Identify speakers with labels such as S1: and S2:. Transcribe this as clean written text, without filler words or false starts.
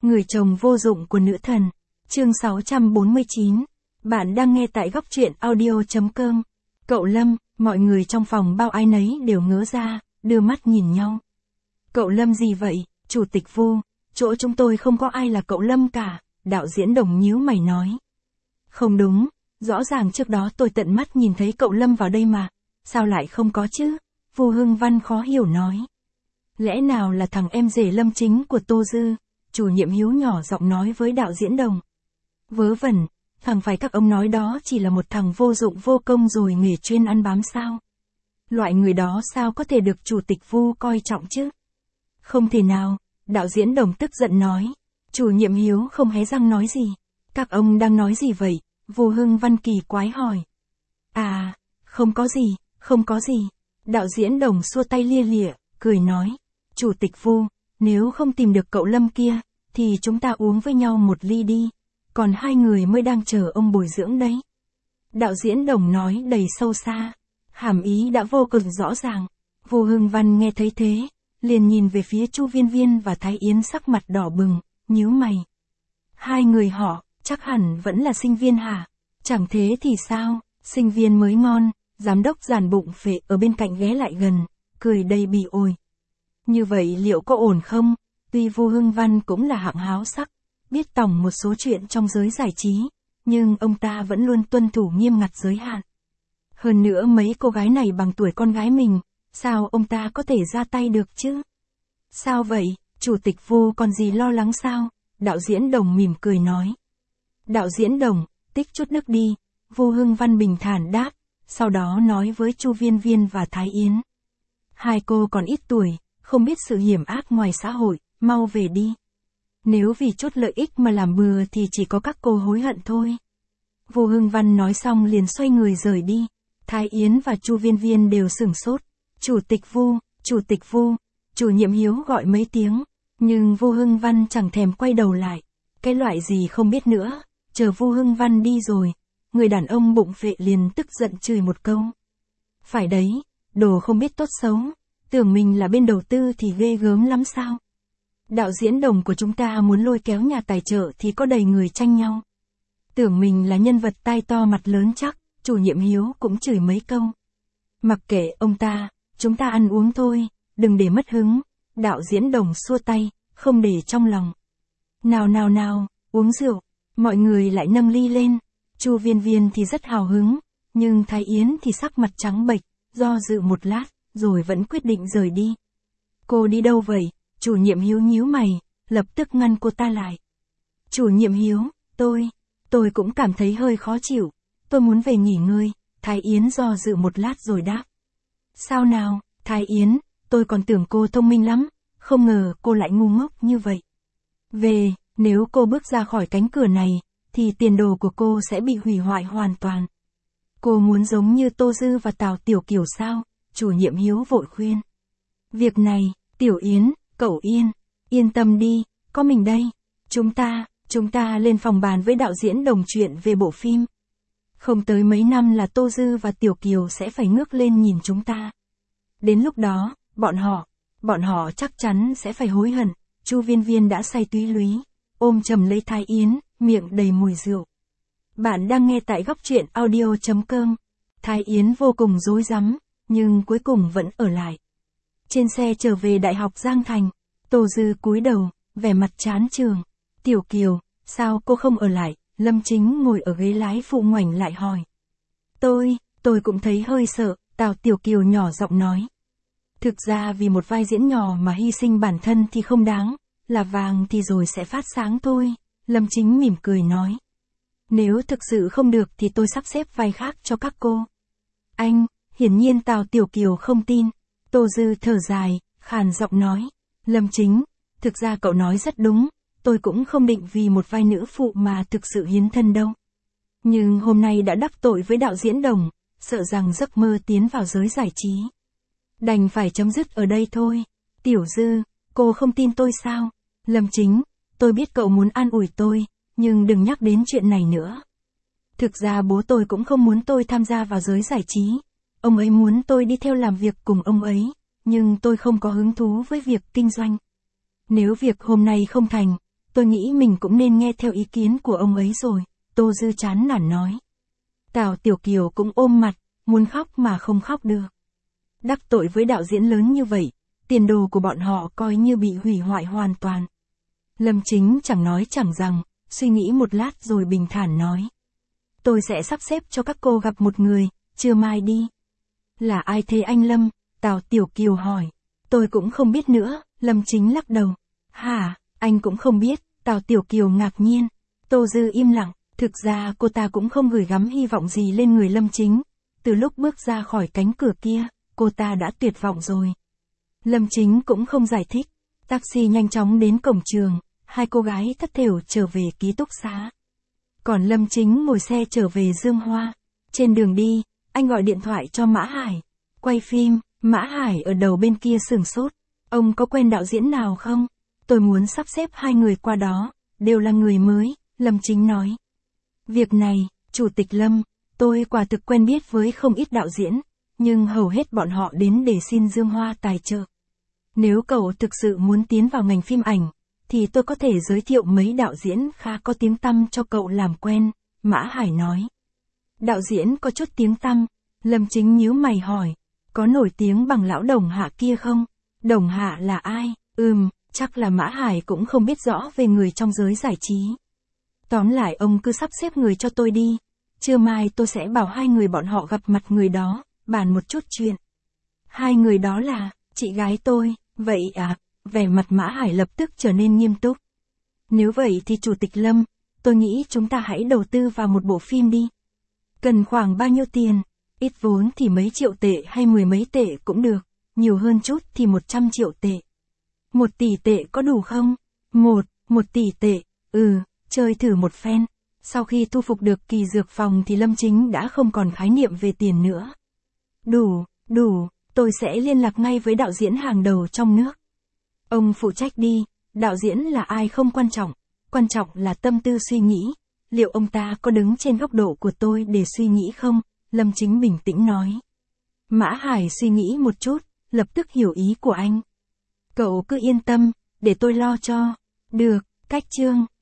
S1: Người chồng vô dụng của nữ thần. Chương 649. Bạn đang nghe tại góc truyện audio.com. Cậu Lâm, mọi người trong phòng bao ai nấy đều ngớ ra, đưa mắt nhìn nhau. Cậu Lâm gì vậy, chủ tịch Vu, chỗ chúng tôi không có ai là cậu Lâm cả, đạo diễn Đồng nhíu mày nói. Không đúng, rõ ràng trước đó tôi tận mắt nhìn thấy cậu Lâm vào đây mà, sao lại không có chứ? Vu Hưng Văn khó hiểu nói. Lẽ nào là thằng em rể Lâm chính của Tô Dư? Chủ nhiệm Hiếu nhỏ giọng nói với đạo diễn Đồng. Vớ vẩn, thằng phải các ông nói đó chỉ là một thằng vô dụng vô công rồi nghề chuyên ăn bám sao? Loại người đó sao có thể được chủ tịch Vu coi trọng chứ? Không thể nào, đạo diễn Đồng tức giận nói. Chủ nhiệm Hiếu không hé răng nói gì. Các ông đang nói gì vậy? Vu Hưng Văn kỳ quái hỏi. À, không có gì, không có gì. Đạo diễn Đồng xua tay lia lịa, cười nói. Chủ tịch Vu, nếu không tìm được cậu Lâm kia, thì chúng ta uống với nhau một ly đi. Còn hai người mới đang chờ ông bồi dưỡng đấy. Đạo diễn Đồng nói đầy sâu xa. Hàm ý đã vô cùng rõ ràng. Vu Hưng Văn nghe thấy thế, liền nhìn về phía Chu Viên Viên và Thái Yến sắc mặt đỏ bừng, nhíu mày. Hai người họ, chắc hẳn vẫn là sinh viên hả? Chẳng thế thì sao, sinh viên mới ngon. Giám đốc giàn bụng phệ ở bên cạnh ghé lại gần, cười đầy bỉ ổi. Như vậy liệu có ổn không? Tuy Vu Hưng Văn cũng là hạng háo sắc, biết tòng một số chuyện trong giới giải trí, nhưng ông ta vẫn luôn tuân thủ nghiêm ngặt giới hạn. Hơn nữa mấy cô gái này bằng tuổi con gái mình, sao ông ta có thể ra tay được chứ? Sao vậy, chủ tịch Vu còn gì lo lắng sao? Đạo diễn Đồng mỉm cười nói. Đạo diễn Đồng, tích chút nước đi, Vu Hưng Văn bình thản đáp, sau đó nói với Chu Viên Viên và Thái Yến. Hai cô còn ít tuổi, không biết sự hiểm ác ngoài xã hội, mau về đi. Nếu vì chút lợi ích mà làm bừa thì chỉ có các cô hối hận thôi. Vu Hưng Văn nói xong liền xoay người rời đi. Thái Yến và Chu Viên Viên đều sửng sốt. Chủ tịch Vu, chủ nhiệm Hiếu gọi mấy tiếng, nhưng Vu Hưng Văn chẳng thèm quay đầu lại. Cái loại gì không biết nữa, chờ Vu Hưng Văn đi rồi, người đàn ông bụng phệ liền tức giận chửi một câu. Phải đấy, đồ không biết tốt xấu, tưởng mình là bên đầu tư thì ghê gớm lắm sao? Đạo diễn Đồng của chúng ta muốn lôi kéo nhà tài trợ thì có đầy người tranh nhau. Tưởng mình là nhân vật tai to mặt lớn chắc, chủ nhiệm Hiếu cũng chửi mấy câu. Mặc kệ ông ta, chúng ta ăn uống thôi, đừng để mất hứng. Đạo diễn Đồng xua tay, không để trong lòng. Nào, uống rượu, mọi người lại nâng ly lên. Chu Viên Viên thì rất hào hứng, nhưng Thái Yến thì sắc mặt trắng bệch, do dự một lát, rồi vẫn quyết định rời đi. Cô đi đâu vậy? Chủ nhiệm Hiếu nhíu mày, lập tức ngăn cô ta lại. Chủ nhiệm Hiếu, tôi cũng cảm thấy hơi khó chịu, tôi muốn về nghỉ ngơi. Thái Yến do dự một lát rồi đáp. Sao nào, Thái Yến, tôi còn tưởng cô thông minh lắm, không ngờ cô lại ngu ngốc như vậy. Về, nếu cô bước ra khỏi cánh cửa này, thì tiền đồ của cô sẽ bị hủy hoại hoàn toàn. Cô muốn giống như Tô Dư và Tào Tiểu Kiều sao? Chủ nhiệm Hiếu vội khuyên. Việc này, Tiểu Yến, cậu yên tâm đi, có mình đây. Chúng ta lên phòng bàn với đạo diễn Đồng chuyện về bộ phim. Không tới mấy năm là Tô Dư và Tiểu Kiều sẽ phải ngước lên nhìn chúng ta. Đến lúc đó, bọn họ chắc chắn sẽ phải hối hận. Chu Viên Viên đã say túy lúy, ôm chầm lấy Thái Yến, miệng đầy mùi rượu. Bạn đang nghe tại góc truyện audio.com. Thái Yến vô cùng rối rắm, nhưng cuối cùng vẫn ở lại. Trên xe trở về Đại học Giang Thành, Tô Dư cúi đầu, vẻ mặt chán chường. Tiểu Kiều, sao cô không ở lại? Lâm Chính ngồi ở ghế lái phụ ngoảnh lại hỏi. Tôi cũng thấy hơi sợ, Tào Tiểu Kiều nhỏ giọng nói. Thực ra vì một vai diễn nhỏ mà hy sinh bản thân thì không đáng, là vàng thì rồi sẽ phát sáng thôi. Lâm Chính mỉm cười nói. Nếu thực sự không được thì tôi sắp xếp vai khác cho các cô. Anh, hiển nhiên Tào Tiểu Kiều không tin. Tô Dư thở dài, khàn giọng nói. Lâm Chính, thực ra cậu nói rất đúng, tôi cũng không định vì một vai nữ phụ mà thực sự hiến thân đâu. Nhưng hôm nay đã đắc tội với đạo diễn Đồng, sợ rằng giấc mơ tiến vào giới giải trí. Đành phải chấm dứt ở đây thôi. Tiểu Dư, cô không tin tôi sao? Lâm Chính, tôi biết cậu muốn an ủi tôi, nhưng đừng nhắc đến chuyện này nữa. Thực ra bố tôi cũng không muốn tôi tham gia vào giới giải trí. Ông ấy muốn tôi đi theo làm việc cùng ông ấy, nhưng tôi không có hứng thú với việc kinh doanh. Nếu việc hôm nay không thành, tôi nghĩ mình cũng nên nghe theo ý kiến của ông ấy rồi, Tô Dư chán nản nói. Tào Tiểu Kiều cũng ôm mặt, muốn khóc mà không khóc được. Đắc tội với đạo diễn lớn như vậy, tiền đồ của bọn họ coi như bị hủy hoại hoàn toàn. Lâm Chính chẳng nói chẳng rằng, suy nghĩ một lát rồi bình thản nói. Tôi sẽ sắp xếp cho các cô gặp một người, trưa mai đi. Là ai thế anh Lâm? Tào Tiểu Kiều hỏi. Tôi cũng không biết nữa, Lâm Chính lắc đầu. Hả, anh cũng không biết, Tào Tiểu Kiều ngạc nhiên. Tô Dư im lặng, thực ra cô ta cũng không gửi gắm hy vọng gì lên người Lâm Chính. Từ lúc bước ra khỏi cánh cửa kia, cô ta đã tuyệt vọng rồi. Lâm Chính cũng không giải thích. Taxi nhanh chóng đến cổng trường, hai cô gái thất thểu trở về ký túc xá. Còn Lâm Chính ngồi xe trở về Dương Hoa. Trên đường đi, anh gọi điện thoại cho Mã Hải. Quay phim, Mã Hải ở đầu bên kia sửng sốt. Ông có quen đạo diễn nào không? Tôi muốn sắp xếp hai người qua đó, đều là người mới, Lâm Chính nói. Việc này, Chủ tịch Lâm, tôi quả thực quen biết với không ít đạo diễn, nhưng hầu hết bọn họ đến để xin Dương Hoa tài trợ. Nếu cậu thực sự muốn tiến vào ngành phim ảnh, thì tôi có thể giới thiệu mấy đạo diễn khá có tiếng tăm cho cậu làm quen, Mã Hải nói. Đạo diễn có chút tiếng tăm, Lâm Chính nhíu mày hỏi, có nổi tiếng bằng lão Đồng Hạ kia không? Đồng Hạ là ai? Chắc là Mã Hải cũng không biết rõ về người trong giới giải trí. Tóm lại ông cứ sắp xếp người cho tôi đi. Trưa mai tôi sẽ bảo hai người bọn họ gặp mặt người đó, bàn một chút chuyện. Hai người đó là, chị gái tôi, vậy à? Vẻ mặt Mã Hải lập tức trở nên nghiêm túc. Nếu vậy thì Chủ tịch Lâm, tôi nghĩ chúng ta hãy đầu tư vào một bộ phim đi. Cần khoảng bao nhiêu tiền? Ít vốn thì mấy triệu tệ hay mười mấy tệ cũng được, nhiều hơn chút thì 100 triệu tệ. 1 tỷ tệ có đủ không? Một tỷ tệ, chơi thử một phen. Sau khi thu phục được Kỳ Dược Phòng thì Lâm Chính đã không còn khái niệm về tiền nữa. Đủ, tôi sẽ liên lạc ngay với đạo diễn hàng đầu trong nước. Ông phụ trách đi, đạo diễn là ai không quan trọng là tâm tư suy nghĩ. Liệu ông ta có đứng trên góc độ của tôi để suy nghĩ không? Lâm Chính bình tĩnh nói. Mã Hải suy nghĩ một chút, lập tức hiểu ý của anh. Cậu cứ yên tâm, để tôi lo cho. Được, cách chương.